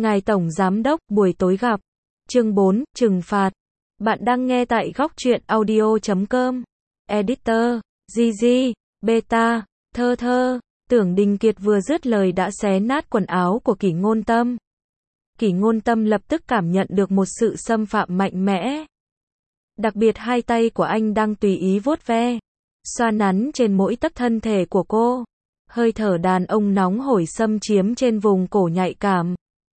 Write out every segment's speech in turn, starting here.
Ngài Tổng Giám Đốc, buổi tối gặp. Chương 4, trừng phạt. Bạn đang nghe tại góc truyện audio.com. Editor, GG, Beta, Thơ Thơ. Tưởng Đình Kiệt vừa dứt lời đã xé nát quần áo của Kỷ Ngôn Tâm. Kỷ Ngôn Tâm lập tức cảm nhận được một sự xâm phạm mạnh mẽ. Đặc biệt hai tay của anh đang tùy ý vuốt ve, xoa nắn trên mỗi tấc thân thể của cô. Hơi thở đàn ông nóng hổi xâm chiếm trên vùng cổ nhạy cảm.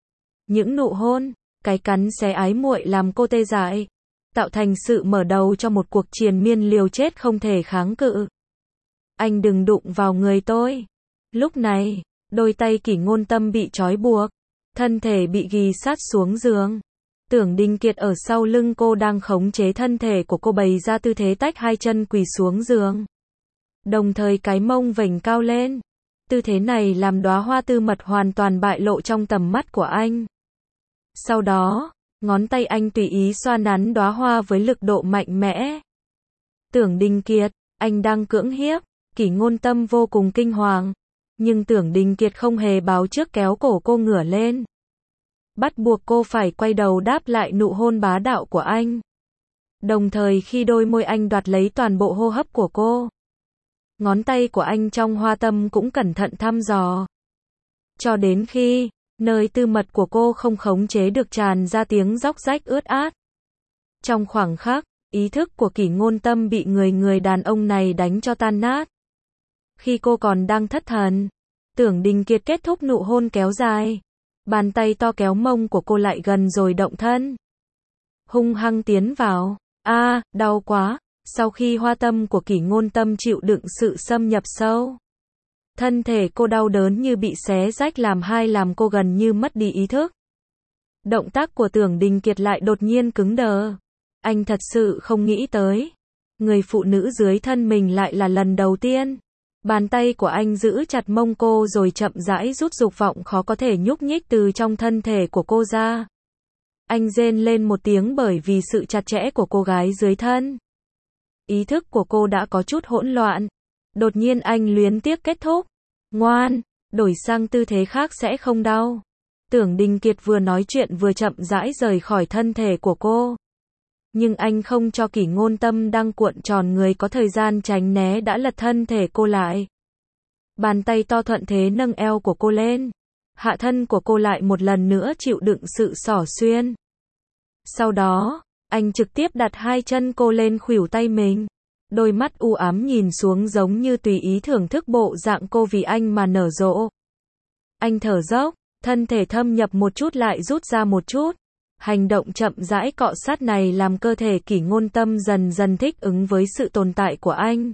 Những nụ hôn, cái cắn xé ái muội làm cô tê dại, tạo thành sự mở đầu cho một cuộc triền miên liều chết không thể kháng cự. Anh đừng đụng vào người tôi. Lúc này, đôi tay Kỷ Ngôn Tâm bị trói buộc, thân thể bị ghì sát xuống giường. Tưởng Đình Kiệt ở sau lưng cô đang khống chế thân thể của cô bày ra tư thế tách hai chân quỳ xuống giường. Đồng thời cái mông vểnh cao lên. Tư thế này làm đóa hoa tư mật hoàn toàn bại lộ trong tầm mắt của anh. Sau đó, ngón tay anh tùy ý xoa nắn đóa hoa với lực độ mạnh mẽ. Tưởng Đình Kiệt, anh đang cưỡng hiếp. Kỷ Ngôn Tâm vô cùng kinh hoàng. Nhưng Tưởng Đình Kiệt không hề báo trước kéo cổ cô ngửa lên. Bắt buộc cô phải quay đầu đáp lại nụ hôn bá đạo của anh. Đồng thời khi đôi môi anh đoạt lấy toàn bộ hô hấp của cô. Ngón tay của anh trong hoa tâm cũng cẩn thận thăm dò. Cho đến khi, nơi tư mật của cô không khống chế được tràn ra tiếng róc rách ướt át. Trong khoảng khắc, ý thức của Kỷ Ngôn Tâm bị người đàn ông này đánh cho tan nát. Khi cô còn đang thất thần, Tưởng Đình Kiệt kết thúc nụ hôn kéo dài. Bàn tay to kéo mông của cô lại gần rồi động thân. Hung hăng tiến vào. Đau quá. Sau khi hoa tâm của Kỷ Ngôn Tâm chịu đựng sự xâm nhập sâu, thân thể cô đau đớn như bị xé rách làm hai, làm cô gần như mất đi ý thức. Động tác của Tưởng Đình Kiệt lại đột nhiên cứng đờ. Anh thật sự không nghĩ tới, người phụ nữ dưới thân mình lại là lần đầu tiên. Bàn tay của anh giữ chặt mông cô rồi chậm rãi rút dục vọng khó có thể nhúc nhích từ trong thân thể của cô ra. Anh rên lên một tiếng bởi vì sự chặt chẽ của cô gái dưới thân. Ý thức của cô đã có chút hỗn loạn. Đột nhiên anh luyến tiếc kết thúc. Ngoan, đổi sang tư thế khác sẽ không đau. Tưởng Đình Kiệt vừa nói chuyện vừa chậm rãi rời khỏi thân thể của cô. Nhưng anh không cho Kỷ Ngôn Tâm đang cuộn tròn người có thời gian tránh né đã lật thân thể cô lại. Bàn tay to thuận thế nâng eo của cô lên. Hạ thân của cô lại một lần nữa chịu đựng sự xỏ xuyên. Sau đó, anh trực tiếp đặt hai chân cô lên khuỷu tay mình. Đôi mắt u ám nhìn xuống giống như tùy ý thưởng thức bộ dạng cô vì anh mà nở rộ. Anh thở dốc, thân thể thâm nhập một chút lại rút ra một chút. Hành động chậm rãi cọ sát này làm cơ thể Kỷ Ngôn Tâm dần dần thích ứng với sự tồn tại của anh.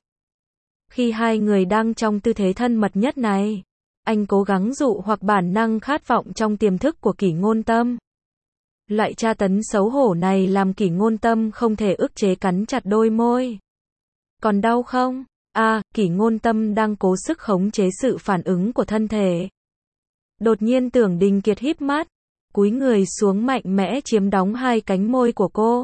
Khi hai người đang trong tư thế thân mật nhất này, anh cố gắng dụ hoặc bản năng khát vọng trong tiềm thức của Kỷ Ngôn Tâm. Loại tra tấn xấu hổ này làm Kỷ Ngôn Tâm không thể ức chế cắn chặt đôi môi. Còn đau không? Kỷ Ngôn Tâm đang cố sức khống chế sự phản ứng của thân thể. Đột nhiên Tưởng Đình Kiệt híp mắt, cúi người xuống mạnh mẽ chiếm đóng hai cánh môi của cô.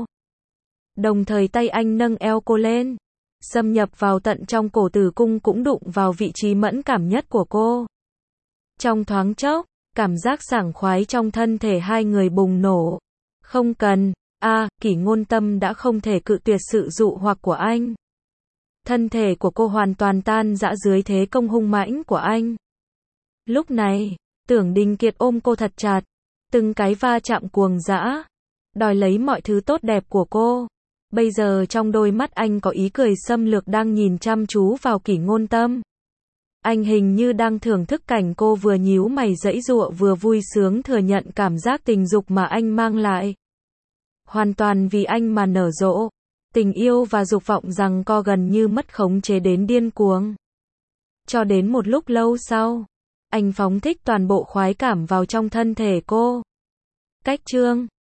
Đồng thời tay anh nâng eo cô lên, xâm nhập vào tận trong cổ tử cung cũng đụng vào vị trí mẫn cảm nhất của cô. Trong thoáng chốc, cảm giác sảng khoái trong thân thể hai người bùng nổ. Không cần, Kỷ Ngôn Tâm đã không thể cự tuyệt sự dụ hoặc của anh. Thân thể của cô hoàn toàn tan rã dưới thế công hung mãnh của anh. Lúc này, Tưởng Đình Kiệt ôm cô thật chặt, từng cái va chạm cuồng dã, đòi lấy mọi thứ tốt đẹp của cô. Bây giờ trong đôi mắt anh có ý cười xâm lược đang nhìn chăm chú vào Kỷ Ngôn Tâm. Anh hình như đang thưởng thức cảnh cô vừa nhíu mày giãy giụa vừa vui sướng thừa nhận cảm giác tình dục mà anh mang lại. Hoàn toàn vì anh mà nở rộ. Tình yêu và dục vọng giằng co gần như mất khống chế đến điên cuồng. Cho đến một lúc lâu sau, anh phóng thích toàn bộ khoái cảm vào trong thân thể cô. Cách chương